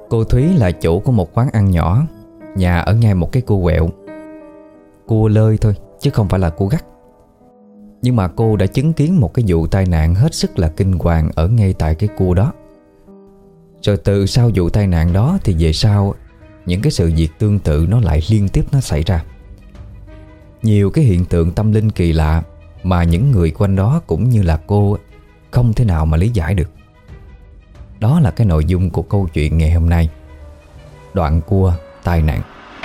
Cô Thúy là chủ của một quán ăn nhỏ, nhà ở ngay một cái cua quẹo. Cua lơi thôi chứ không phải là cua gắt. Nhưng mà cô đã chứng kiến một cái vụ tai nạn hết sức là kinh hoàng ở ngay tại cái cua đó. Rồi từ sau vụ tai nạn đó thì về sau những cái sự việc tương tự nó lại liên tiếp nó xảy ra. Nhiều cái hiện tượng tâm linh kỳ lạ mà những người quanh đó cũng như là cô không thể nào mà lý giải được. Đó là cái nội dung của câu chuyện ngày hôm nay. Đoạn cua tai nạn.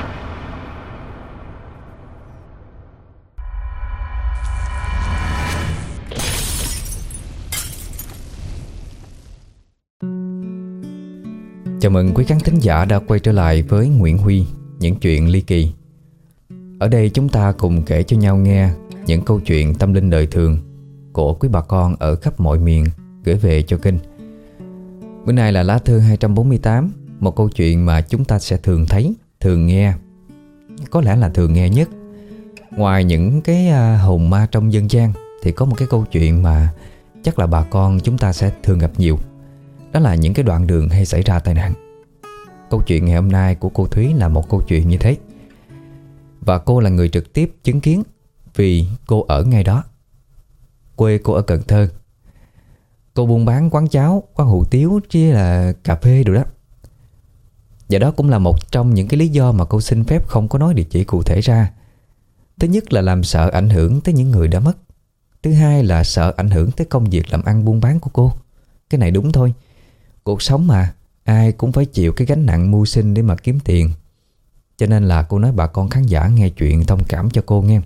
Chào mừng quý khán thính giả đã quay trở lại với Nguyễn Huy, những chuyện ly kỳ. Ở đây chúng ta cùng kể cho nhau nghe những câu chuyện tâm linh đời thường của quý bà con ở khắp mọi miền gửi về cho kênh. Bữa nay là lá thư 248, một câu chuyện mà chúng ta sẽ thường thấy, thường nghe. Có lẽ là thường nghe nhất. Ngoài những cái hồn ma trong dân gian thì có một cái câu chuyện mà chắc là bà con chúng ta sẽ thường gặp nhiều. Đó là những cái đoạn đường hay xảy ra tai nạn. Câu chuyện ngày hôm nay của cô Thúy là một câu chuyện như thế. Và cô là người trực tiếp chứng kiến vì cô ở ngay đó. Quê cô ở Cần Thơ. Cô buôn bán quán cháo, quán hủ tiếu chứ là cà phê rồi đó. Và đó cũng là một trong những cái lý do mà cô xin phép không có nói địa chỉ cụ thể ra. Thứ nhất là làm sợ ảnh hưởng tới những người đã mất. Thứ hai là sợ ảnh hưởng tới công việc làm ăn buôn bán của cô. Cái này đúng thôi. Cuộc sống mà, ai cũng phải chịu cái gánh nặng mưu sinh để mà kiếm tiền. Cho nên là cô nói bà con khán giả nghe chuyện thông cảm cho cô nghe.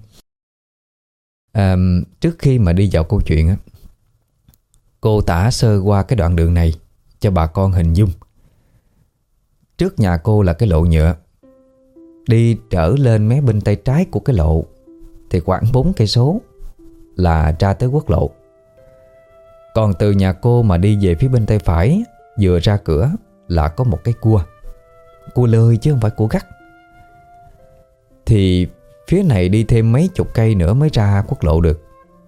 Trước khi mà đi vào câu chuyện á, cô tả sơ qua cái đoạn đường này cho bà con hình dung. Trước nhà cô là cái lộ nhựa. Đi trở lên mé bên tay trái của cái lộ thì khoảng 4 cây số là ra tới quốc lộ. Còn từ nhà cô mà đi về phía bên tay phải, vừa ra cửa là có một cái cua. Cua lơi chứ không phải cua gắt. Thì phía này đi thêm mấy chục cây nữa mới ra quốc lộ được.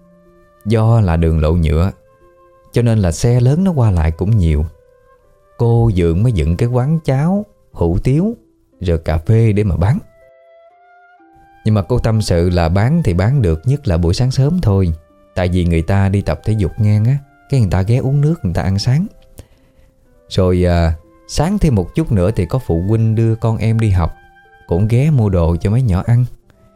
Do là đường lộ nhựa cho nên là xe lớn nó qua lại cũng nhiều. Cô Dượng mới dựng cái quán cháo, hủ tiếu rồi cà phê để mà bán. Nhưng mà cô tâm sự là bán thì bán được nhất là buổi sáng sớm thôi. Tại vì người ta đi tập thể dục ngang á, cái người ta ghé uống nước, người ta ăn sáng. Rồi sáng thêm một chút nữa thì có phụ huynh đưa con em đi học, cũng ghé mua đồ cho mấy nhỏ ăn.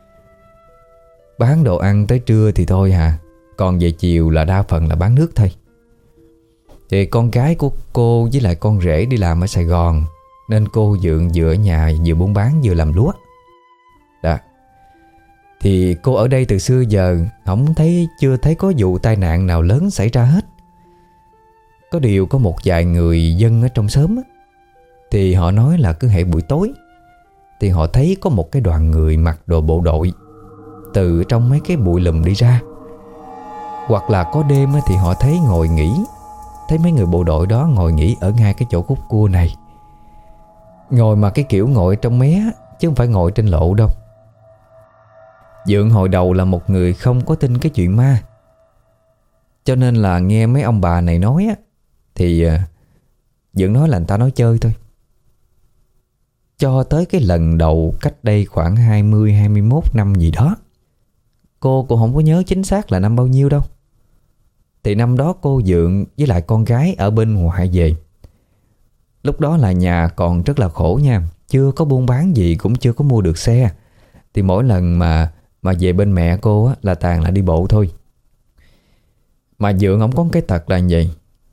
Bán đồ ăn tới trưa thì thôi hà. Còn về chiều là đa phần là bán nước thôi. Thì con gái của cô với lại con rể đi làm ở Sài Gòn, nên cô Dượng vừa ở nhà vừa buôn bán vừa làm lúa. Đó. Thì cô ở đây từ xưa giờ chưa thấy có vụ tai nạn nào lớn xảy ra hết. Có điều có một vài người dân ở trong xóm á, thì họ nói là cứ hễ buổi tối thì họ thấy có một cái đoàn người mặc đồ bộ đội từ trong mấy cái bụi lùm đi ra. Hoặc là có đêm á, thì họ thấy ngồi nghỉ. Thấy mấy người bộ đội đó ngồi nghỉ ở ngay cái chỗ khúc cua này. Ngồi mà cái kiểu ngồi trong mé chứ không phải ngồi trên lộ đâu. Dượng hồi đầu là một người không có tin cái chuyện ma. Cho nên là nghe mấy ông bà này nói á, thì Dượng nói là người ta nói chơi thôi. Cho tới cái lần đầu cách đây khoảng 20-21 năm gì đó. Cô cũng không có nhớ chính xác là năm bao nhiêu đâu. Thì năm đó cô Dượng với lại con gái ở bên ngoại về. Lúc đó là nhà còn rất là khổ nha. Chưa có buôn bán gì, cũng chưa có mua được xe. Thì mỗi lần mà về bên mẹ cô á, là toàn là đi bộ thôi. Mà Dượng ổng có cái tật là như vậy.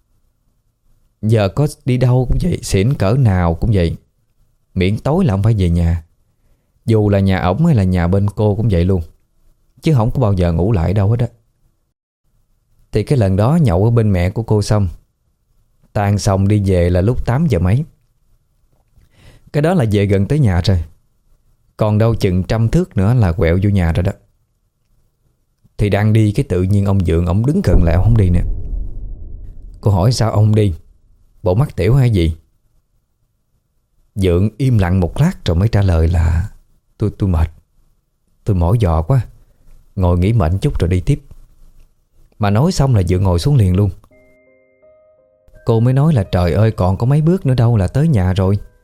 Giờ có đi đâu cũng vậy, xỉn cỡ nào cũng vậy, miễn tối là ông phải về nhà. Dù là nhà ổng hay là nhà bên cô cũng vậy luôn. Chứ không có bao giờ ngủ lại đâu hết á. Thì cái lần đó nhậu ở bên mẹ của cô xong, tan xong đi về là lúc 8 giờ mấy. Cái đó là về gần tới nhà rồi. Còn đâu chừng 100 thước nữa là quẹo vô nhà rồi đó. Thì đang đi cái tự nhiên ông Dượng ông đứng cận lại, ông không đi nè. Cô hỏi sao ông không đi, bộ mắc tiểu hay gì? Dượng im lặng một lát rồi mới trả lời là Tôi mệt, tôi mỏi giò quá, ngồi nghỉ mệnh chút rồi đi tiếp. Mà nói xong là Dượng ngồi xuống liền luôn. Cô mới nói là trời ơi, còn có mấy bước nữa đâu là tới nhà rồi,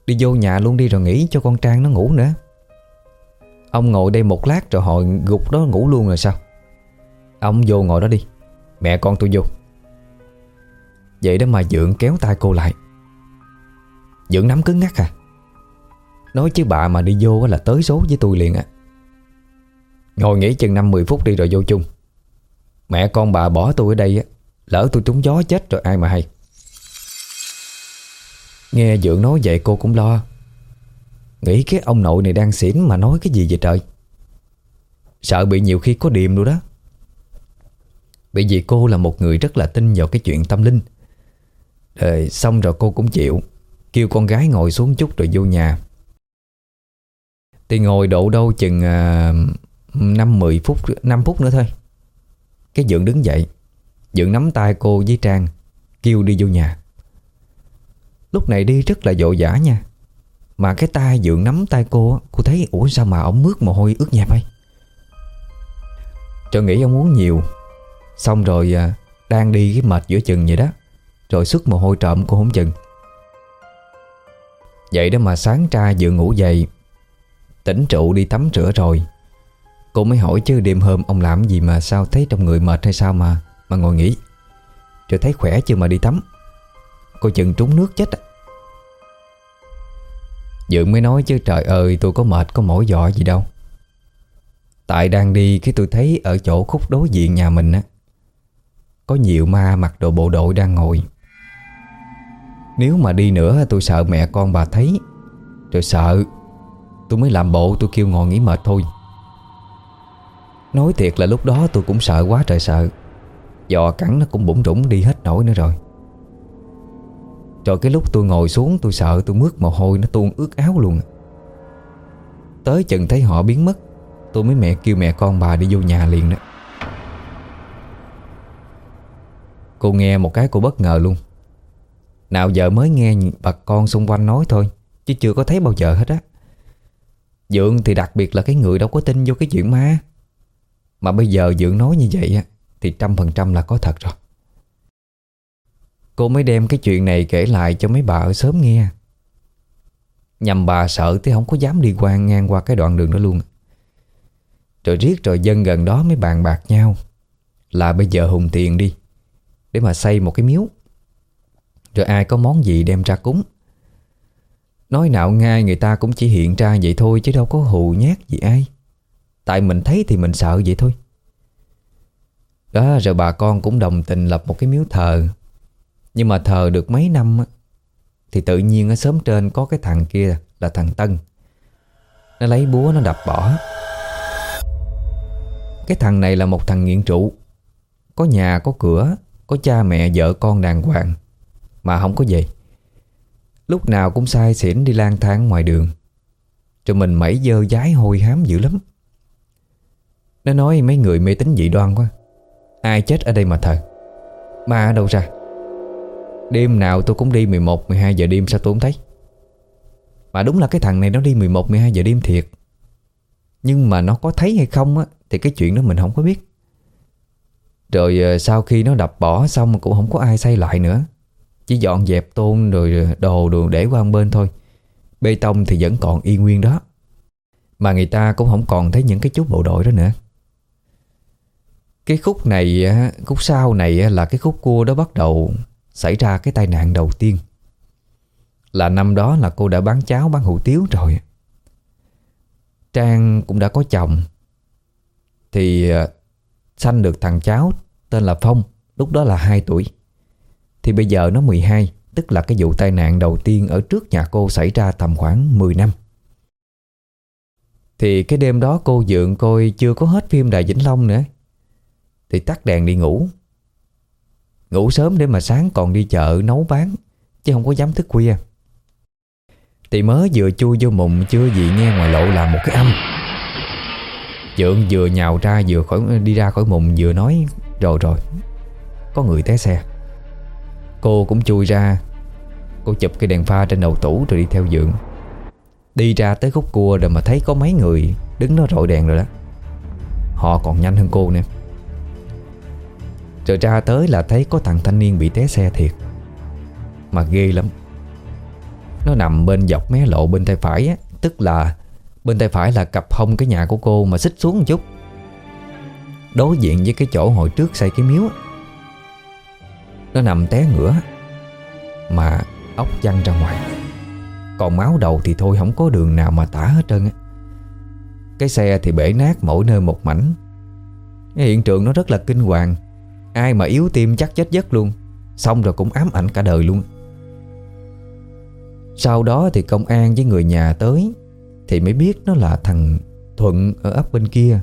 Đi vô nhà luôn đi rồi nghỉ cho con Trang nó ngủ nữa. Ông ngồi đây một lát rồi hồi gục đó ngủ luôn rồi sao? Ông vô ngồi đó đi, mẹ con tôi vô. Vậy đó mà Dượng kéo tay cô lại. Dượng nắm cứng ngắc à. Nói chứ bà mà đi vô là tới số với tôi liền á. Ngồi nghỉ chừng 5-10 phút đi rồi vô chung. Mẹ con bà bỏ tôi ở đây á, lỡ tôi trúng gió chết rồi ai mà hay. Nghe Dượng nói vậy cô cũng lo. Nghĩ cái ông nội này đang xỉn mà nói cái gì vậy trời. Sợ bị nhiều khi có điềm nữa đó. Bởi vì cô là một người rất là tin vào cái chuyện tâm linh. Xong rồi cô cũng chịu, kêu con gái ngồi xuống chút rồi vô nhà. Thì ngồi độ đâu chừng 5-10 phút, 5 phút nữa thôi. Cái Dượng đứng dậy. Dượng nắm tay cô với Trang, kêu đi vô nhà. Lúc này đi rất là vội vã nha. Mà cái tay Dượng nắm tay cô thấy ủa sao mà ổng mướt mồ hôi ướt nhẹp ấy. Trời nghĩ ông uống nhiều. Xong rồi đang đi cái mệt giữa chừng vậy đó. Rồi sức mồ hôi trộm cô không chừng. Vậy đó mà sáng ra Dượng ngủ dậy, tỉnh rượu đi tắm rửa rồi. Cô mới hỏi chứ đêm hôm ông làm gì mà sao thấy trong người mệt hay sao mà ngồi nghỉ. Rồi thấy khỏe chưa mà đi tắm. Cô chừng trúng nước chết à. Dượng mới nói chứ trời ơi tôi có mệt có mỏi giọ gì đâu. Tại đang đi cái tôi thấy ở chỗ khúc đối diện nhà mình á, có nhiều ma mặc đồ bộ đội đang ngồi. Nếu mà đi nữa tôi sợ mẹ con bà thấy. Rồi sợ tôi mới làm bộ tôi kêu ngồi nghỉ mệt thôi. Nói thiệt là lúc đó tôi cũng sợ quá trời sợ. Giò cắn nó cũng bủng rủng đi hết nổi nữa rồi. Rồi cái lúc tôi ngồi xuống tôi sợ tôi mướt mồ hôi nó tuôn ướt áo luôn. Tới chừng thấy họ biến mất, tôi mới kêu mẹ con bà đi vô nhà liền đó. Cô nghe một cái cô bất ngờ luôn. Nào giờ mới nghe bà con xung quanh nói thôi, chứ chưa có thấy bao giờ hết á. Dượng thì đặc biệt là cái người đâu có tin vô cái chuyện ma. Mà bây giờ Dượng nói như vậy á thì 100% là có thật rồi. Cô mới đem cái chuyện này kể lại cho mấy bà ở xóm nghe. Nhằm bà sợ thì không có dám đi ngang qua cái đoạn đường đó luôn. Rồi riết rồi dân gần đó mới bàn bạc nhau là bây giờ hùng tiền đi để mà xây một cái miếu. Rồi ai có món gì đem ra cúng. Nói nào ngay người ta cũng chỉ hiện ra vậy thôi, chứ đâu có hù nhát gì ai. Tại mình thấy thì mình sợ vậy thôi. Đó rồi bà con cũng đồng tình lập một cái miếu thờ. Nhưng mà thờ được mấy năm á, thì tự nhiên ở xóm trên có cái thằng kia là thằng Tân. Nó lấy búa nó đập bỏ. Cái thằng này là một thằng nghiện rượu. Có nhà có cửa, có cha mẹ vợ con đàng hoàng, mà không có về. Lúc nào cũng say xỉn đi lang thang ngoài đường. Rồi mình mẩy dơ dái hôi hám dữ lắm. Nó nói mấy người mê tín dị đoan quá, ai chết ở đây mà thờ, ma ở đâu ra. Đêm nào tôi cũng đi 11-12 giờ đêm sao tôi không thấy. Mà đúng là cái thằng này nó đi 11-12 giờ đêm thiệt. Nhưng mà nó có thấy hay không á thì cái chuyện đó mình không có biết. Rồi sau khi nó đập bỏ xong cũng không có ai xây lại nữa. Chỉ dọn dẹp tôn rồi đồ để qua một bên thôi. Bê tông thì vẫn còn y nguyên đó. Mà người ta cũng không còn thấy những cái chú bộ đội đó nữa. Cái khúc này, khúc sau này là cái khúc cua đó bắt đầu xảy ra cái tai nạn đầu tiên. Là năm đó là cô đã bán cháo bán hủ tiếu rồi. Trang cũng đã có chồng. Thì sanh được thằng cháu tên là Phong. Lúc đó là 2 tuổi. Thì bây giờ nó 12. Tức là cái vụ tai nạn đầu tiên ở trước nhà cô xảy ra tầm khoảng 10 năm. Thì cái đêm đó cô Dượng coi chưa có hết phim Đài Vĩnh Long nữa. Thì tắt đèn đi ngủ. Ngủ sớm để mà sáng còn đi chợ nấu bán, chứ không có dám thức khuya. Thì mới vừa chui vô mùng chưa gì nghe ngoài lộ là một cái âm. Dượng vừa nhào ra đi ra khỏi mùng vừa nói rồi có người té xe. Cô cũng chui ra. Cô chụp cái đèn pha trên đầu tủ rồi đi theo Dượng. Đi ra tới khúc cua rồi mà thấy có mấy người đứng đó rọi đèn rồi đó. Họ còn nhanh hơn cô nè. Rồi ra tới là thấy có thằng thanh niên bị té xe thiệt. Mà ghê lắm. Nó nằm bên dọc mé lộ bên tay phải á, tức là bên tay phải là cặp hông cái nhà của cô mà xích xuống một chút, đối diện với cái chỗ hồi trước xây cái miếu á. Nó nằm té ngửa mà ốc văng ra ngoài, còn máu đầu thì thôi không có đường nào mà tả hết trơn á. Cái xe thì bể nát mỗi nơi một mảnh. Cái hiện trường nó rất là kinh hoàng. Ai mà yếu tim chắc chết giấc luôn. Xong rồi cũng ám ảnh cả đời luôn. Sau đó thì công an với người nhà tới thì mới biết nó là thằng Thuận ở ấp bên kia.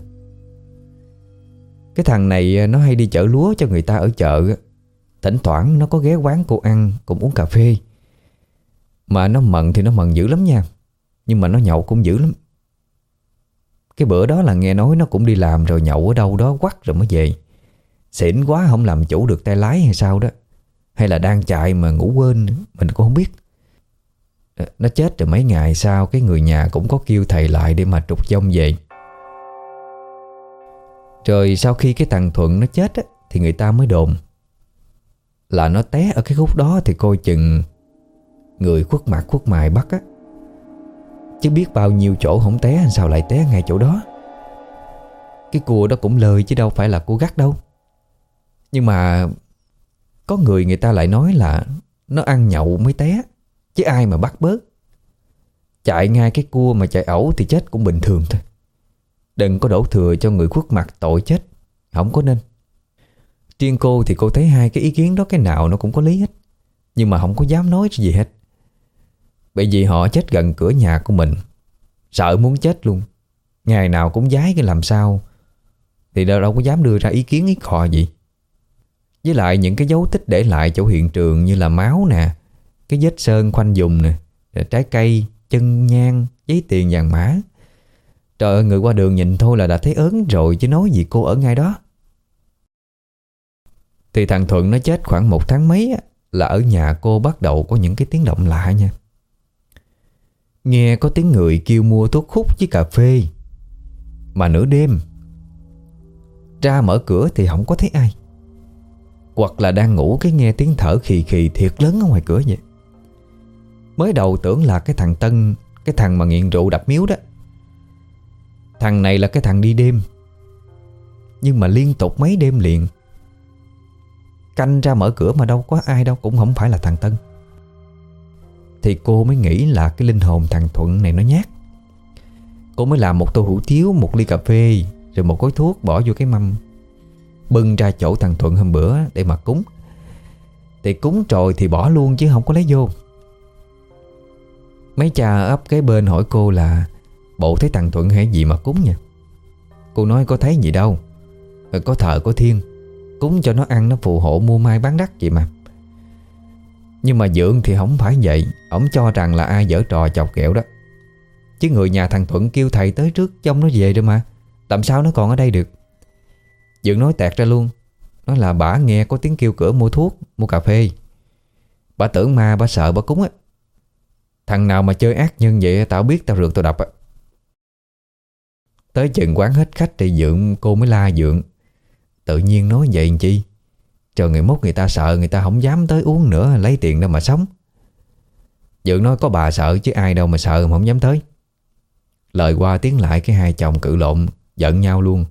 Cái thằng này nó hay đi chở lúa cho người ta ở chợ. Thỉnh thoảng nó có ghé quán cô ăn, cũng uống cà phê. Mà nó mận thì nó mận dữ lắm nha, nhưng mà nó nhậu cũng dữ lắm. Cái bữa đó là nghe nói nó cũng đi làm rồi nhậu ở đâu đó quắc rồi mới về. Xỉn quá không làm chủ được tay lái hay sao đó, hay là đang chạy mà ngủ quên, mình cũng không biết. Nó chết rồi mấy ngày sau, cái người nhà cũng có kêu thầy lại để mà trục vong về. Rồi sau khi cái thằng Thuận nó chết á, thì người ta mới đồn là nó té ở cái khúc đó thì coi chừng người khuất mặt khuất mày bắt á. Chứ biết bao nhiêu chỗ không té, sao lại té ngay chỗ đó. Cái cua đó cũng lời chứ đâu phải là cua gắt đâu. Nhưng mà có người ta lại nói là nó ăn nhậu mới té, chứ ai mà bắt bớ. Chạy ngay cái cua mà chạy ẩu thì chết cũng bình thường thôi. Đừng có đổ thừa cho người khuất mặt tội chết, không có nên. Riêng cô thì cô thấy hai cái ý kiến đó cái nào nó cũng có lý hết, nhưng mà không có dám nói gì hết. Bởi vì họ chết gần cửa nhà của mình, sợ muốn chết luôn. Ngày nào cũng giái cái làm sao, thì đâu có dám đưa ra ý kiến ý cò gì. Với lại những cái dấu tích để lại chỗ hiện trường như là máu nè, cái vết sơn khoanh vùng nè, trái cây, chân nhang, giấy tiền vàng mã. Trời ơi, người qua đường nhìn thôi là đã thấy ớn rồi, chứ nói gì cô ở ngay đó. Thì thằng Thuận nó chết khoảng 1 tháng mấy á, là ở nhà cô bắt đầu có những cái tiếng động lạ nha. Nghe có tiếng người kêu mua thuốc hút với cà phê. Mà nửa đêm ra mở cửa thì không có thấy ai, hoặc là đang ngủ cái nghe tiếng thở khì khì thiệt lớn ở ngoài cửa vậy. Mới đầu tưởng là cái thằng Tân, cái thằng mà nghiện rượu đập miếu đó. Thằng này là cái thằng đi đêm, nhưng mà liên tục mấy đêm liền canh ra mở cửa mà đâu có ai đâu, cũng không phải là thằng Tân. Thì cô mới nghĩ là cái linh hồn thằng Thuận này nó nhát. Cô mới làm một tô hủ tiếu, một ly cà phê, rồi một gói thuốc bỏ vô cái mâm, bưng ra chỗ thằng Thuận hôm bữa để mà cúng. Thì cúng rồi thì bỏ luôn chứ không có lấy vô. Mấy cha ấp kế bên hỏi cô là bộ thấy thằng Thuận hay gì mà cúng nha. Cô nói có thấy gì đâu, có thờ có thiên, cúng cho nó ăn nó phù hộ mua mai bán đắt vậy mà. Nhưng mà Dượng thì không phải vậy. Ổng cho rằng là ai giở trò chọc ghẹo đó. Chứ người nhà thằng Thuận kêu thầy tới trước trông nó về rồi mà, làm sao nó còn ở đây được. Dượng nói tẹt ra luôn. Nói là bả nghe có tiếng kêu cửa mua thuốc, mua cà phê. Bả tưởng ma, bả sợ bả cúng á. Thằng nào mà chơi ác nhân vậy tao biết tao rượt tao đập á. Tới chừng quán hết khách thì Dượng cô mới la Dượng. Tự nhiên nói vậy làm chi, chờ người mốt người ta sợ, người ta không dám tới uống nữa, lấy tiền đâu mà sống. Dượng nói có bà sợ chứ ai đâu mà sợ, mà không dám tới. Lời qua tiếng lại cái hai chồng cự lộn, giận nhau luôn.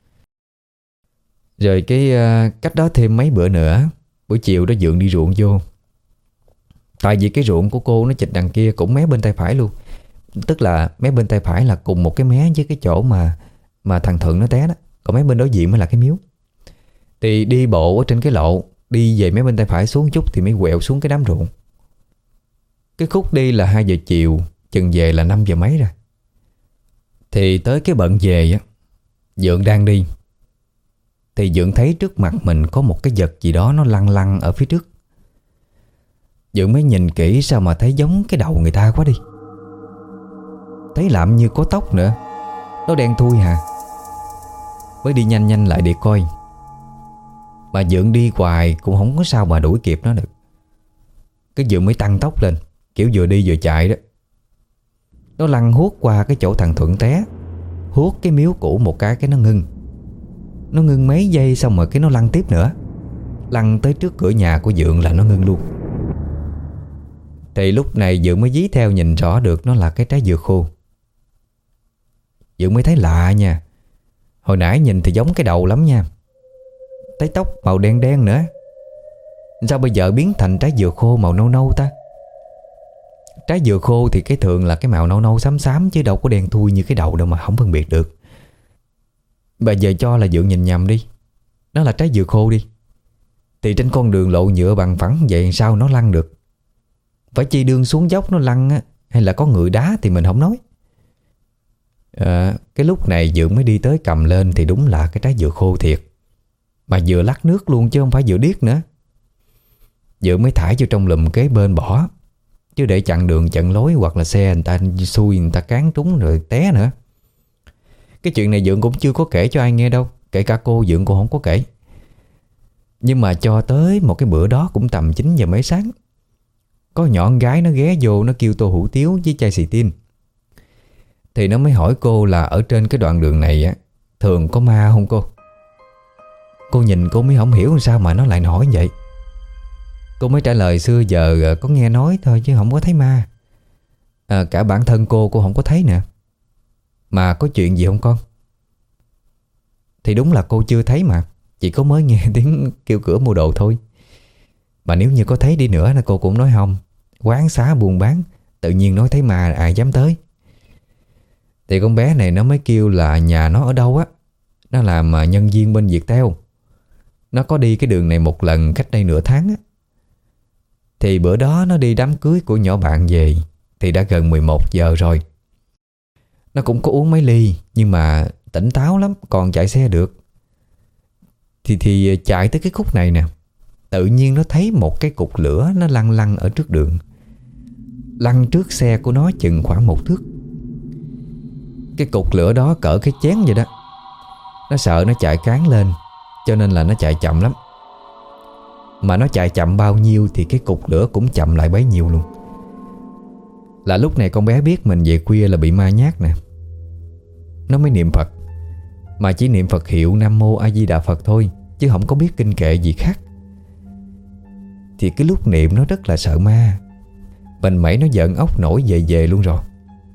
Rồi cái cách đó thêm mấy bữa nữa, buổi chiều đó Dượng đi ruộng vô. Tại vì cái ruộng của cô nó chịch đằng kia cũng mé bên tay phải luôn. Tức là mé bên tay phải là cùng một cái mé với cái chỗ mà thằng Thuận nó té đó. Còn mé bên đối diện mới là cái miếu. Thì đi bộ ở trên cái lộ, đi về mé bên tay phải xuống chút thì mới quẹo xuống cái đám ruộng. Cái khúc đi là 2 giờ chiều, chừng về là 5 giờ mấy rồi. Thì tới cái bận về á, Dượng đang đi thì Dượng thấy trước mặt mình có một cái vật gì đó nó lăn lăn ở phía trước. Dượng mới nhìn kỹ sao mà thấy giống cái đầu người ta quá đi. Thấy làm như có tóc nữa, nó đen thui hà. Mới đi nhanh nhanh lại để coi. Mà Dượng đi hoài cũng không có sao mà đuổi kịp nó được. Cái Dượng mới tăng tốc lên, kiểu vừa đi vừa chạy đó. Nó lăn huốt qua cái chỗ thằng Thuận té, huốt cái miếu cũ một cái nó ngưng. Nó ngưng mấy giây xong rồi cái nó lăn tiếp nữa. Lăn tới trước cửa nhà của Dượng là nó ngưng luôn. Thì lúc này Dượng mới dí theo nhìn rõ được nó là cái trái dừa khô. Dượng mới thấy lạ nha. Hồi nãy nhìn thì giống cái đầu lắm nha, thấy tóc màu đen đen nữa, sao bây giờ biến thành trái dừa khô màu nâu nâu ta? Trái dừa khô thì cái thường là cái màu nâu nâu xám xám, chứ đâu có đen thui như cái đầu đâu mà không phân biệt được. Bây giờ cho là Dượng nhìn nhầm đi, nó là trái dừa khô đi, thì trên con đường lộ nhựa bằng phẳng vậy sao nó lăn được? Phải chi đương xuống dốc nó lăn á, hay là có người đá thì mình không nói. Cái lúc này Dượng mới đi tới cầm lên thì đúng là cái trái dừa khô thiệt, mà vừa lắc nước luôn chứ không phải dừa điếc nữa. Dượng mới thải vô trong lùm kế bên bỏ, chứ để chặn đường chặn lối, hoặc là xe người ta xui người ta cán trúng rồi té nữa. Cái chuyện này Dượng cũng chưa có kể cho ai nghe đâu, kể cả cô Dượng cũng không có kể. Nhưng mà cho tới một cái bữa đó cũng tầm 9 giờ mấy sáng, có nhỏ con gái nó ghé vô, nó kêu tô hủ tiếu với chai xì tin. Thì nó mới hỏi cô là ở trên cái đoạn đường này á thường có ma không cô? Cô nhìn cô mới không hiểu sao mà nó lại hỏi vậy. Cô mới trả lời xưa giờ có nghe nói thôi chứ không có thấy ma. Cả bản thân cô không có thấy nè. Mà có chuyện gì không con? Thì đúng là cô chưa thấy mà, chỉ có mới nghe tiếng kêu cửa mua đồ thôi. Mà nếu như có thấy đi nữa là cô cũng nói không. Quán xá buôn bán, tự nhiên nói thấy ma ai dám tới. Thì con bé này nó mới kêu là nhà nó ở đâu á, nó làm nhân viên bên Viettel. Nó có đi cái đường này một lần cách đây nửa tháng á. Thì bữa đó nó đi đám cưới của nhỏ bạn về thì đã gần 11 giờ rồi. Nó cũng có uống mấy ly, nhưng mà tỉnh táo lắm, còn chạy xe được. Thì chạy tới cái khúc này nè, tự nhiên nó thấy một cái cục lửa nó lăn lăn ở trước đường, lăn trước xe của nó chừng khoảng 1 thước. Cái cục lửa đó cỡ cái chén vậy đó. Nó sợ nó chạy cán lên, cho nên là nó chạy chậm lắm. Mà nó chạy chậm bao nhiêu thì cái cục lửa cũng chậm lại bấy nhiêu luôn. Là lúc này con bé biết mình về khuya là bị ma nhát nè. Nó mới niệm Phật, mà chỉ niệm Phật hiệu Nam Mô A Di Đà Phật thôi, chứ không có biết kinh kệ gì khác. Thì cái lúc niệm nó rất là sợ ma, mình mẩy nó giận ốc nổi về luôn rồi.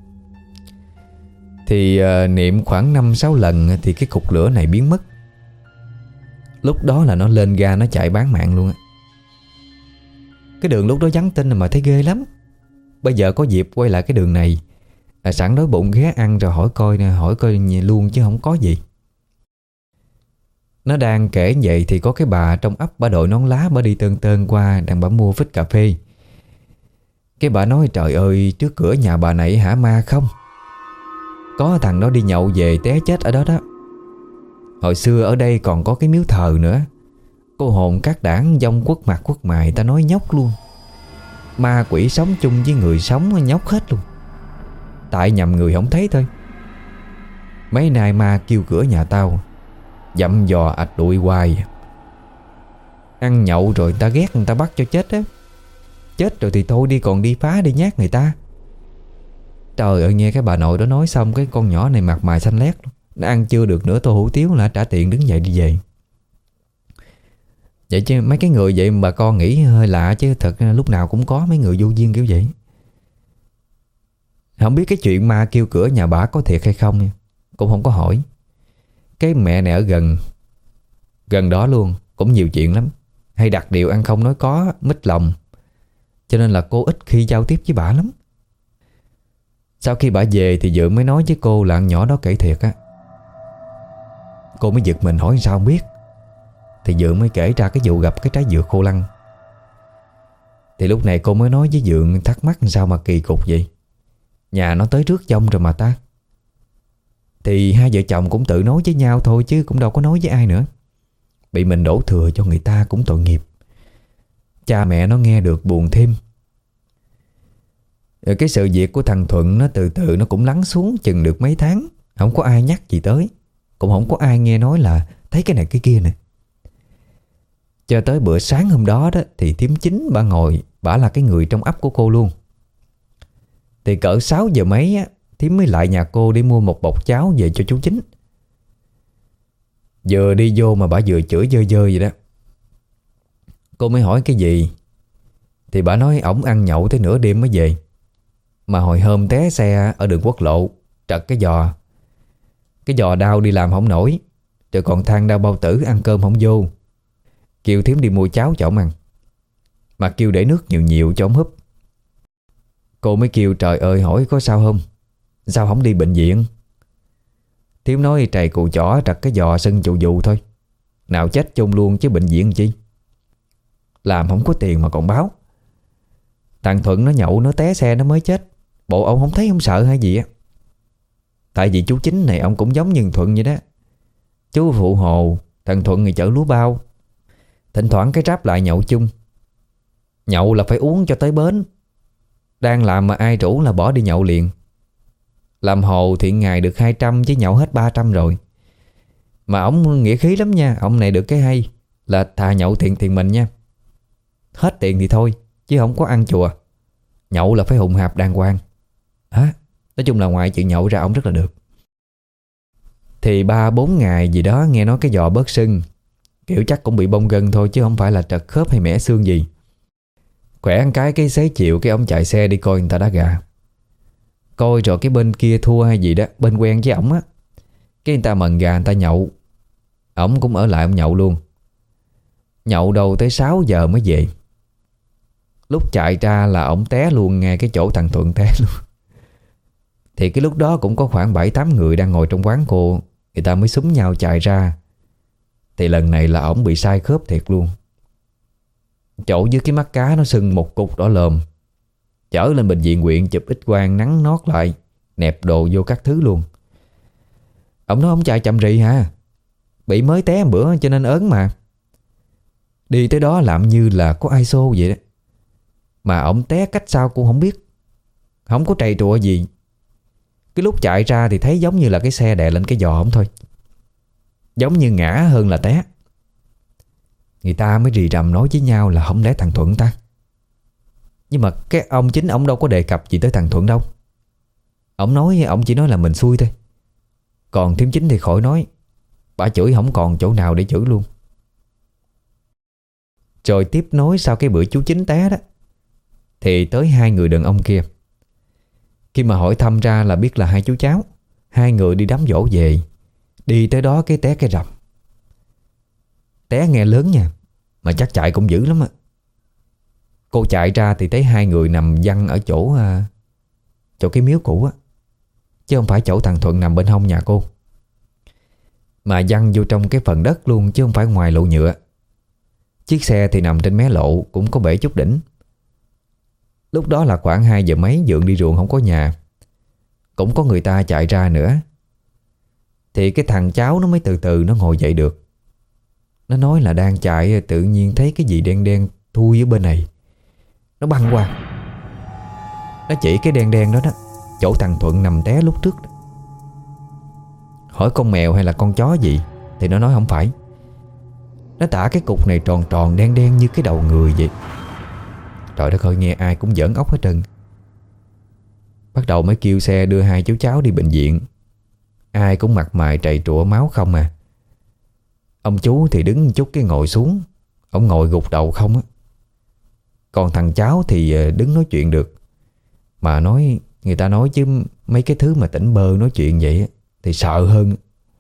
Thì niệm khoảng 5-6 lần thì cái cục lửa này biến mất. Lúc đó là nó lên ga nó chạy bán mạng luôn á. Cái đường lúc đó vắng tinh mà thấy ghê lắm. Bây giờ có dịp quay lại cái đường này, sẵn đói bụng ghé ăn rồi hỏi coi luôn chứ không có gì. Nó đang kể vậy thì có cái bà trong ấp, bà đội nón lá, bà đi tơn tơn qua, đang bà mua phích cà phê. Cái bà nói trời ơi, trước cửa nhà bà này hả ma không? Có thằng đó đi nhậu về té chết ở đó đó. Hồi xưa ở đây còn có cái miếu thờ nữa. Cô hồn các đảng dông quất mặt quất mày, ta nói nhóc luôn. Ma quỷ sống chung với người sống nhóc hết luôn. Tại nhầm người không thấy thôi. Mấy nay ma kêu cửa nhà tao, dặm dò ạch đuổi hoài. Ăn nhậu rồi ta ghét người ta bắt cho chết á. Chết rồi thì thôi đi, còn đi phá đi nhát người ta. Trời ơi, nghe cái bà nội đó nói xong, cái con nhỏ này mặt mày xanh lét luôn. Nó ăn chưa được nửa tô hủ tiếu là trả tiền đứng dậy đi về. Vậy chứ mấy cái người vậy mà bà con nghĩ hơi lạ, chứ thật lúc nào cũng có mấy người vô duyên kiểu vậy. Không biết cái chuyện ma kêu cửa nhà bà có thiệt hay không, cũng không có hỏi. Cái mẹ này ở gần đó luôn, cũng nhiều chuyện lắm, hay đặt điều ăn không nói có, mít lòng, cho nên là cô ít khi giao tiếp với bà lắm. Sau khi bà về thì Dượng mới nói với cô là con nhỏ đó kể thiệt á. Cô mới giật mình hỏi sao không biết. Thì Dượng mới kể ra cái vụ gặp cái trái dừa khô lăn. Thì lúc này cô mới nói với Dượng thắc mắc sao mà kỳ cục vậy, nhà nó tới rước dông rồi mà ta. Thì hai vợ chồng cũng tự nói với nhau thôi, chứ cũng đâu có nói với ai nữa. Bị mình đổ thừa cho người ta cũng tội nghiệp. Cha mẹ nó nghe được buồn thêm. Cái sự việc của thằng Thuận nó từ từ nó cũng lắng xuống chừng được mấy tháng. Không có ai nhắc gì tới, cũng không có ai nghe nói là thấy cái này cái kia nè. Cho tới bữa sáng hôm đó đó thì thím Chính bà ngồi, bà là cái người trong ấp của cô luôn. Thì cỡ 6 giờ mấy á, thím mới lại nhà cô để mua một bọc cháo về cho chú Chính. Vừa đi vô mà bà vừa chửi dơ dơ vậy đó. Cô mới hỏi cái gì, Thì bà nói ổng ăn nhậu tới nửa đêm mới về. Mà hồi hôm té xe ở đường quốc lộ, trật cái giò. Cái giò đau đi làm không nổi, rồi còn than đau bao tử ăn cơm không vô. Kêu thím đi mua cháo cho ổng ăn, mà kêu để nước nhiều nhiều cho ổng húp. Cô mới kêu trời ơi hỏi có sao không, sao không đi bệnh viện. Thím nói trầy cụ chỏ trật cái giò sưng chù vù thôi, nào chết chung luôn chứ bệnh viện chi. Làm không có tiền mà còn báo. Thằng Thuận nó nhậu nó té xe nó mới chết, bộ ông không thấy không sợ hay gì á. Tại vì chú Chính này ông cũng giống như Thuận vậy đó. Chú phụ hồ, thằng Thuận thì chở lúa bao, thỉnh thoảng cái ráp lại nhậu chung. Nhậu là phải uống cho tới bến. Đang làm mà ai rủ là bỏ đi nhậu liền. Làm hồ thì ngày được 200 chứ nhậu hết 300 rồi. Mà ông nghĩa khí lắm nha. Ông này được cái hay là thà nhậu tiền mình nha. Hết tiền thì thôi, chứ không có ăn chùa. Nhậu là phải hùng hạp đàng hoàng. Nói chung là ngoài chuyện nhậu ra ông rất là được. Thì 3-4 ngày gì đó nghe nói cái giò bớt sưng, kiểu chắc cũng bị bong gân thôi, chứ không phải là trật khớp hay mẻ xương gì. Khỏe ăn cái xế chiều cái ông chạy xe đi coi người ta đá gà. Coi rồi cái bên kia thua hay gì đó, bên quen với ổng á, cái người ta mần gà người ta nhậu. Ổng cũng ở lại ông nhậu luôn. Nhậu đâu tới 6 giờ mới về. Lúc chạy ra là ổng té luôn ngay cái chỗ thằng Thuận té luôn. Thì cái lúc đó cũng có khoảng 7-8 người đang ngồi trong quán cô. Người ta mới xúm nhau chạy ra. Thì lần này là ổng bị sai khớp thiệt luôn. Chỗ dưới cái mắt cá nó sưng một cục đỏ lòm. Chở lên bệnh viện huyện chụp X-quang nắng nót lại, nẹp đồ vô các thứ luôn. Ổng nói ổng chạy chậm rì hả, bị mới té một bữa cho nên ớn mà. Đi tới đó làm như là có ai xô vậy đó. Mà ổng té cách sao cũng không biết, không có trầy trụa gì. Cái lúc chạy ra thì thấy giống như là cái xe đè lên cái giò ổng thôi, giống như ngã hơn là té. Người ta mới rì rầm nói với nhau là không lẽ thằng Thuận ta. Nhưng mà cái ông Chính ổng đâu có đề cập gì tới thằng Thuận đâu. Ổng chỉ nói là mình xui thôi. Còn thím Chính thì khỏi nói, bà chửi không còn chỗ nào để chửi luôn. Rồi tiếp nối sau cái bữa chú Chính té đó, thì tới 2 người đàn ông kia. Khi mà hỏi thăm ra là biết là 2 chú cháu. 2 người đi đám giỗ về. Đi tới đó cái té cái rầm. Té nghe lớn nha, mà chắc chạy cũng dữ lắm á. Cô chạy ra thì thấy 2 người nằm văng ở chỗ cái miếu cũ á, chứ không phải chỗ thằng Thuận nằm bên hông nhà cô. Mà văng vô trong cái phần đất luôn, chứ không phải ngoài lộ nhựa. Chiếc xe thì nằm trên mé lộ, cũng có bể chút đỉnh. Lúc đó là khoảng 2 giờ mấy, Dượng đi ruộng không có nhà. Cũng có người ta chạy ra nữa. Thì cái thằng cháu nó mới từ từ nó ngồi dậy được. Nó nói là đang chạy tự nhiên thấy cái gì đen đen thui ở bên này. Nó băng qua. Nó chỉ cái đen đen đó đó, chỗ thằng Thuận nằm té lúc trước đó. Hỏi con mèo hay là con chó gì thì nó nói không phải. Nó tả cái cục này tròn tròn đen đen như cái đầu người vậy. Trời đất ơi, nghe ai cũng giỡn ốc hết trơn. Bắt đầu mới kêu xe đưa 2 chú cháu đi bệnh viện. Ai cũng mặt mày trầy trụa máu không à. Ông chú thì đứng chút cái ngồi xuống. Ông ngồi gục đầu không á. Còn thằng cháu thì đứng nói chuyện được. Mà nói, người ta nói chứ mấy cái thứ mà tỉnh bơ nói chuyện vậy á, thì sợ hơn.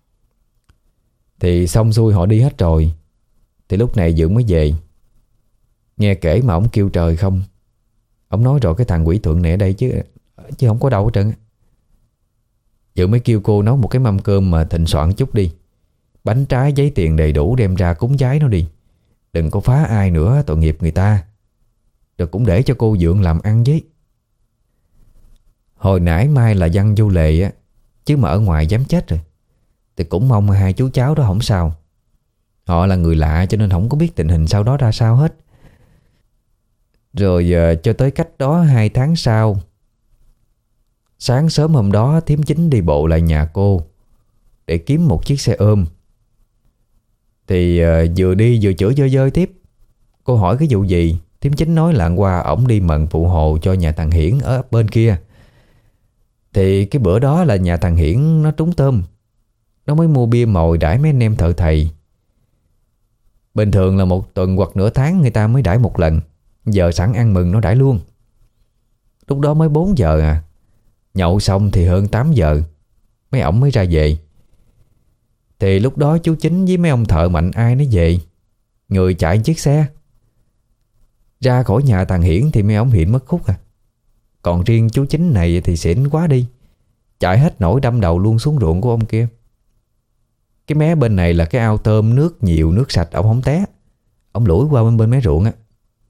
Thì xong xuôi họ đi hết rồi. Thì lúc này Dượng mới về. Nghe kể mà ông kêu trời không. Ông nói rồi cái thằng quỷ Thuận này ở đây chứ không có đâu hết trơn. Dượng mới kêu cô nấu một cái mâm cơm mà thịnh soạn chút đi. Bánh trái giấy tiền đầy đủ đem ra cúng giái nó đi. Đừng có phá ai nữa, tội nghiệp người ta. Rồi cũng để cho cô Dượng làm ăn với. Hồi nãy mai là văng vô lề á, chứ mà ở ngoài dám chết rồi. Thì cũng mong 2 chú cháu đó không sao. Họ là người lạ cho nên không có biết tình hình sau đó ra sao hết. Rồi cho tới cách đó 2 tháng sau, sáng sớm hôm đó thím Chính đi bộ lại nhà cô để kiếm một chiếc xe ôm. Thì vừa đi vừa chửi dơi dơi tiếp. Cô hỏi cái vụ gì, thím Chính nói là qua ổng đi mần phụ hồ cho nhà thằng Hiển ở bên kia. Thì cái bữa đó là nhà thằng Hiển nó trúng tôm, nó mới mua bia mồi đãi mấy anh em thợ thầy. Bình thường là 1 tuần hoặc nửa tháng người ta mới đãi 1 lần. Giờ sẵn ăn mừng nó đãi luôn. Lúc đó mới 4 giờ à. Nhậu xong thì hơn 8 giờ mấy ổng mới ra về. Thì lúc đó chú Chính với mấy ông thợ Mạnh ai nó về. Người chạy chiếc xe. Ra khỏi nhà thằng Hiển thì mấy ổng hiện mất khúc à. Còn riêng chú Chính này thì xỉn quá đi, chạy hết nổi đâm đầu luôn xuống ruộng của ông kia. Cái mé bên này là cái ao tôm nước nhiều, nước sạch, ông không té. Ông lủi qua bên mé ruộng á.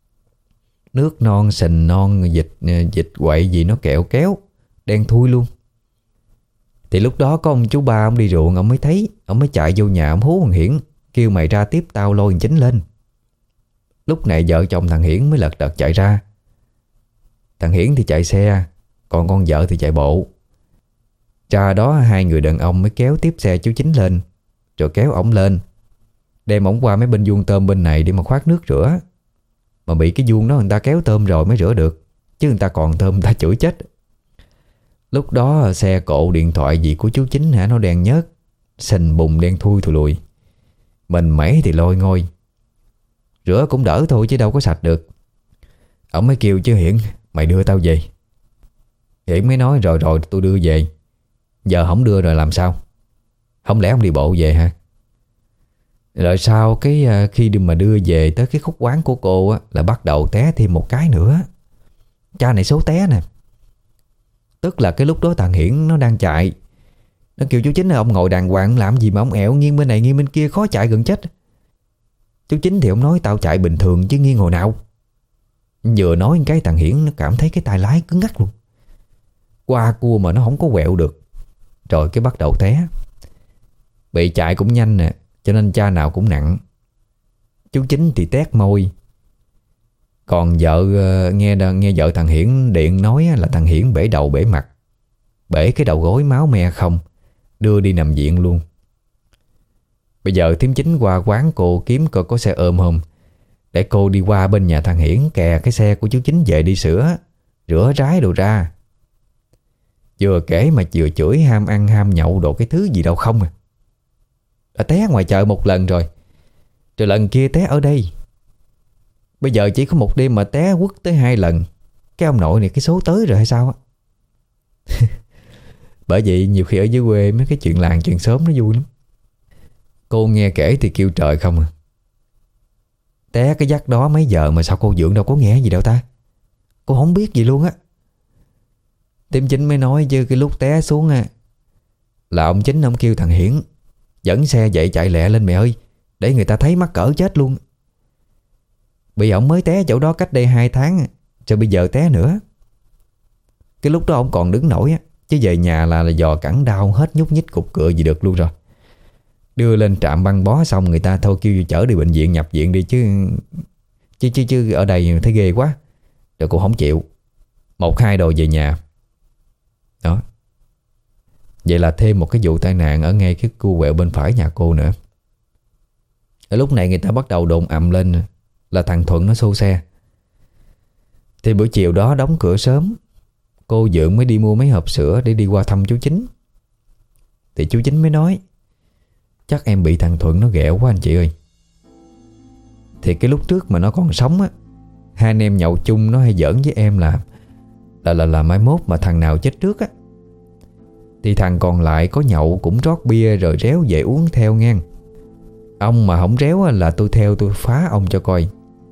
Nước non sình non, dịch quậy gì nó kẹo kéo, đen thui luôn. Thì lúc đó có ông chú ba ông đi ruộng, ông mới thấy, ông mới chạy vô nhà ông hú thằng Hiển, kêu mày ra tiếp tao lôi thằng Chính lên. Lúc này vợ chồng thằng Hiển mới lật đật chạy ra. Thằng Hiển thì chạy xe, còn con vợ thì chạy bộ. Ra đó hai người đàn ông mới kéo tiếp xe chú Chính lên, rồi kéo ổng lên, đem ổng qua mấy bên vuông tôm bên này để mà khoát nước rửa. Mà bị cái vuông đó người ta kéo tôm rồi mới rửa được, chứ người ta còn tôm người ta chửi chết. Lúc đó xe cộ điện thoại gì của chú Chính hả, nó đen nhớt, sình bùn đen thui thùi lùi. Mình mẩy thì lôi ngôi. Rửa cũng đỡ thôi chứ đâu có sạch được. Ổng mới kêu chứ Hiển, mày đưa tao về. Hiển mới nói rồi tôi đưa về. Giờ không đưa rồi làm sao? Không lẽ ông đi bộ về hả? Rồi sau cái khi mà đưa về tới cái khúc quán của cô á, là bắt đầu té thêm một cái nữa. Cha này số té nè. Tức là cái lúc đó thằng Hiển nó đang chạy, nó kêu chú Chính là ông ngồi đàng hoàng làm gì mà ông ẹo nghiêng bên này nghiêng bên kia, khó chạy gần chết. Chú Chính thì ông nói tao chạy bình thường chứ nghiêng hồi nào. Vừa nói cái thằng Hiển nó cảm thấy cái tay lái cứng ngắc luôn. Qua cua mà nó không có quẹo được. Rồi cái bắt đầu té. Bị chạy cũng nhanh nè, cho nên cha nào cũng nặng. Chú Chính thì tét môi. Còn vợ nghe vợ thằng Hiển điện nói là thằng Hiển bể đầu bể mặt, bể cái đầu gối máu me không, đưa đi nằm viện luôn. Bây giờ thím Chính qua quán cô kiếm coi có xe ôm không, để cô đi qua bên nhà thằng Hiển kè cái xe của chú Chính về đi sửa, rửa rái đồ ra. Vừa kể mà vừa chửi ham ăn ham nhậu đồ cái thứ gì đâu không à. Đã té ngoài chợ một lần rồi, rồi lần kia té ở đây. Bây giờ chỉ có một đêm mà té quất tới 2 lần. Cái ông nội này cái số tới rồi hay sao á. Bởi vậy nhiều khi ở dưới quê mấy cái chuyện làng chuyện xóm nó vui lắm. Cô nghe kể thì kêu trời không à. Té cái dắt đó mấy giờ mà sao cô Dượng đâu có nghe gì đâu ta. Cô không biết gì luôn á. Tím Chính mới nói chứ cái lúc té xuống á, là ông Chính ông kêu thằng Hiển dẫn xe dậy chạy lẹ lên mẹ ơi, để người ta thấy mắc cỡ chết luôn. Bị ổng mới té chỗ đó cách đây 2 tháng, rồi bây giờ té nữa. Cái lúc đó ổng còn đứng nổi á, chứ về nhà là giò cẳng đau hết, nhúc nhích cục cựa gì được luôn rồi. Đưa lên trạm băng bó xong người ta thôi kêu chở đi bệnh viện nhập viện đi chứ ở đây thấy ghê quá. Rồi cô không chịu, 1-2 đồ về nhà. Đó. Vậy là thêm một cái vụ tai nạn ở ngay cái cu quẹo bên phải nhà cô nữa. Ở lúc này người ta bắt đầu đồn ầm lên là thằng Thuận nó xô xe. Thì buổi chiều đó đóng cửa sớm, cô Dượng mới đi mua mấy hộp sữa để đi qua thăm chú Chính. Thì chú Chính mới nói chắc em bị thằng Thuận nó ghẹo quá anh chị ơi. Thì cái lúc trước mà nó còn sống á, hai anh em nhậu chung nó hay giỡn với em là mai mốt mà thằng nào chết trước á, thì thằng còn lại có nhậu cũng rót bia rồi réo về uống theo ngang. Ông mà không réo là tôi theo tôi phá ông cho coi.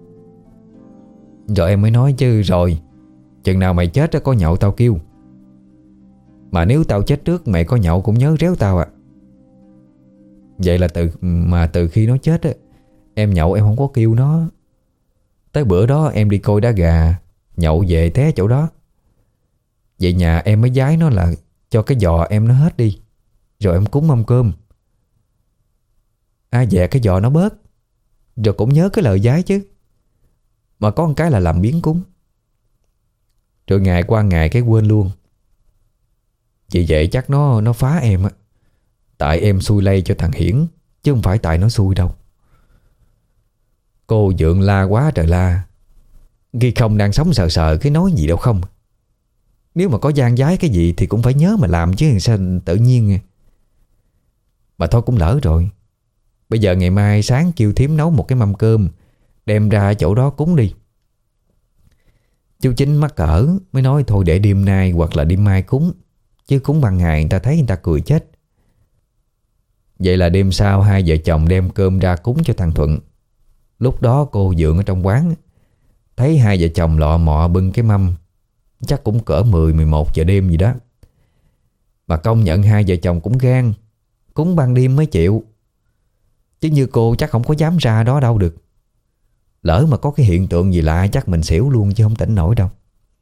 Rồi em mới nói chứ rồi chừng nào mày chết có nhậu tao kêu. Mà nếu tao chết trước mày có nhậu cũng nhớ réo tao à. Vậy là từ khi nó chết á, em nhậu em không có kêu nó. Tới bữa đó em đi coi đá gà, nhậu về té chỗ đó. Vậy nhà em mới giái nó là cho cái giò em nó hết đi, rồi em cúng mâm cơm. Ai dè cái giò nó bớt, rồi cũng nhớ cái lời giái chứ. Mà có một cái là làm biến cúng. Rồi ngày qua ngày cái quên luôn. Vì vậy chắc nó phá em á. Tại em xui lây cho thằng Hiển, chứ không phải tại nó xui đâu. Cô Dượng la quá trời la. Ghi không đang sống sờ sờ cái nói gì đâu không. Nếu mà có gian giái cái gì thì cũng phải nhớ mà làm chứ sao tự nhiên. Mà thôi cũng lỡ rồi. Bây giờ ngày mai sáng kêu thím nấu một cái mâm cơm, đem ra chỗ đó cúng đi. Chú Chính mắc cỡ mới nói thôi để đêm nay hoặc là đêm mai cúng, chứ cúng ban ngày người ta thấy người ta cười chết. Vậy là đêm sau hai vợ chồng đem cơm ra cúng cho thằng Thuận. Lúc đó cô Dượng ở trong quán thấy hai vợ chồng lọ mọ bưng cái mâm, chắc cũng cỡ 10-11 giờ đêm gì đó. Mà công nhận hai vợ chồng cũng gan, cúng ban đêm mới chịu. Chứ như cô chắc không có dám ra đó đâu được. Lỡ mà có cái hiện tượng gì lạ chắc mình xỉu luôn chứ không tỉnh nổi đâu.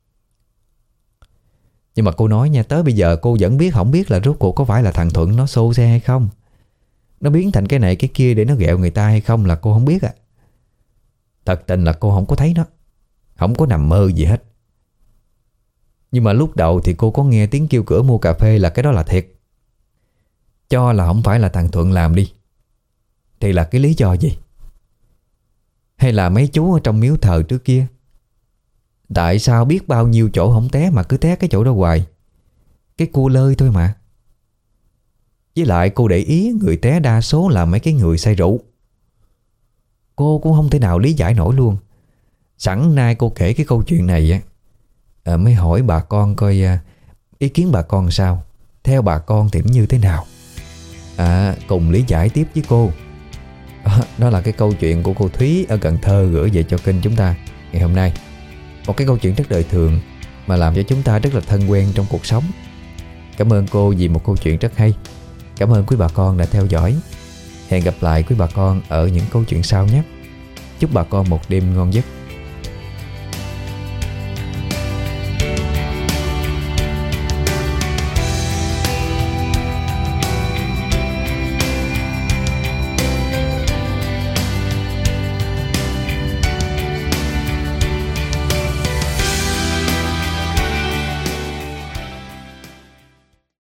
Nhưng mà cô nói nha, tới bây giờ cô vẫn không biết là rốt cuộc có phải là thằng Thuận nó xô xe hay không, nó biến thành cái này cái kia để nó ghẹo người ta hay không là cô không biết à. Thật tình là cô không có thấy nó, không có nằm mơ gì hết. Nhưng mà lúc đầu thì cô có nghe tiếng kêu cửa mua cà phê là cái đó là thiệt. Cho là không phải là thằng Thuận làm đi, thì là cái lý do gì? Hay là mấy chú ở trong miếu thờ trước kia, tại sao biết bao nhiêu chỗ không té mà cứ té cái chỗ đó hoài? Cái cua lơi thôi mà. Với lại cô để ý người té đa số là mấy cái người say rượu. Cô cũng không thể nào lý giải nổi luôn. Sẵn nay cô kể cái câu chuyện này á, mới hỏi bà con coi ý kiến bà con sao, theo bà con thì như thế nào, cùng lý giải tiếp với cô. Đó là cái câu chuyện của cô Thúy ở Cần Thơ gửi về cho kênh chúng ta ngày hôm nay. Một cái câu chuyện rất đời thường mà làm cho chúng ta rất là thân quen trong cuộc sống. Cảm ơn cô vì một câu chuyện rất hay. Cảm ơn quý bà con đã theo dõi. Hẹn gặp lại quý bà con ở những câu chuyện sau nhé. Chúc bà con một đêm ngon giấc.